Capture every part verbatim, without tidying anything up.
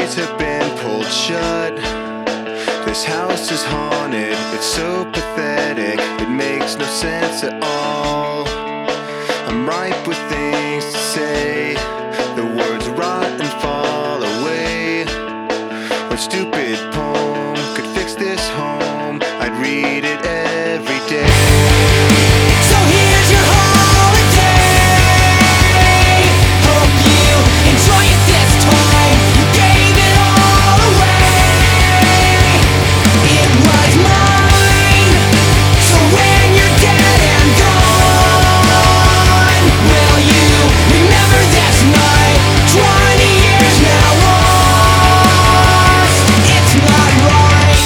gates have been pulled shut. This house is haunted, it's so pathetic, it makes no sense at all. I'm ripe with things to say, the words rot and fall away. What stupid poem could fix this home? I'd read it every day. So here's your holiday. Hope you enjoy it this time. You gave it all away. It was mine. So when you're dead and gone, will you remember this night? Twenty years now lost. It's not right.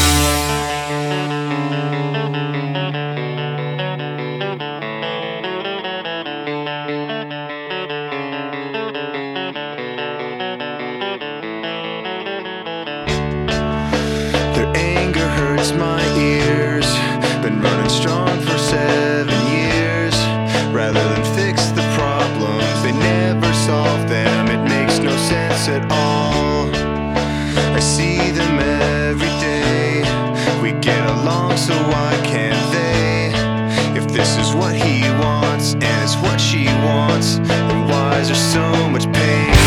Their anger hurts my ears. Been running strong for seven years. Rather than fix the problems, they never solve them. It makes no sense at all. I see them every day. We get along, so why can't they? If this is what he wants and it's what she wants, then why is there so much pain?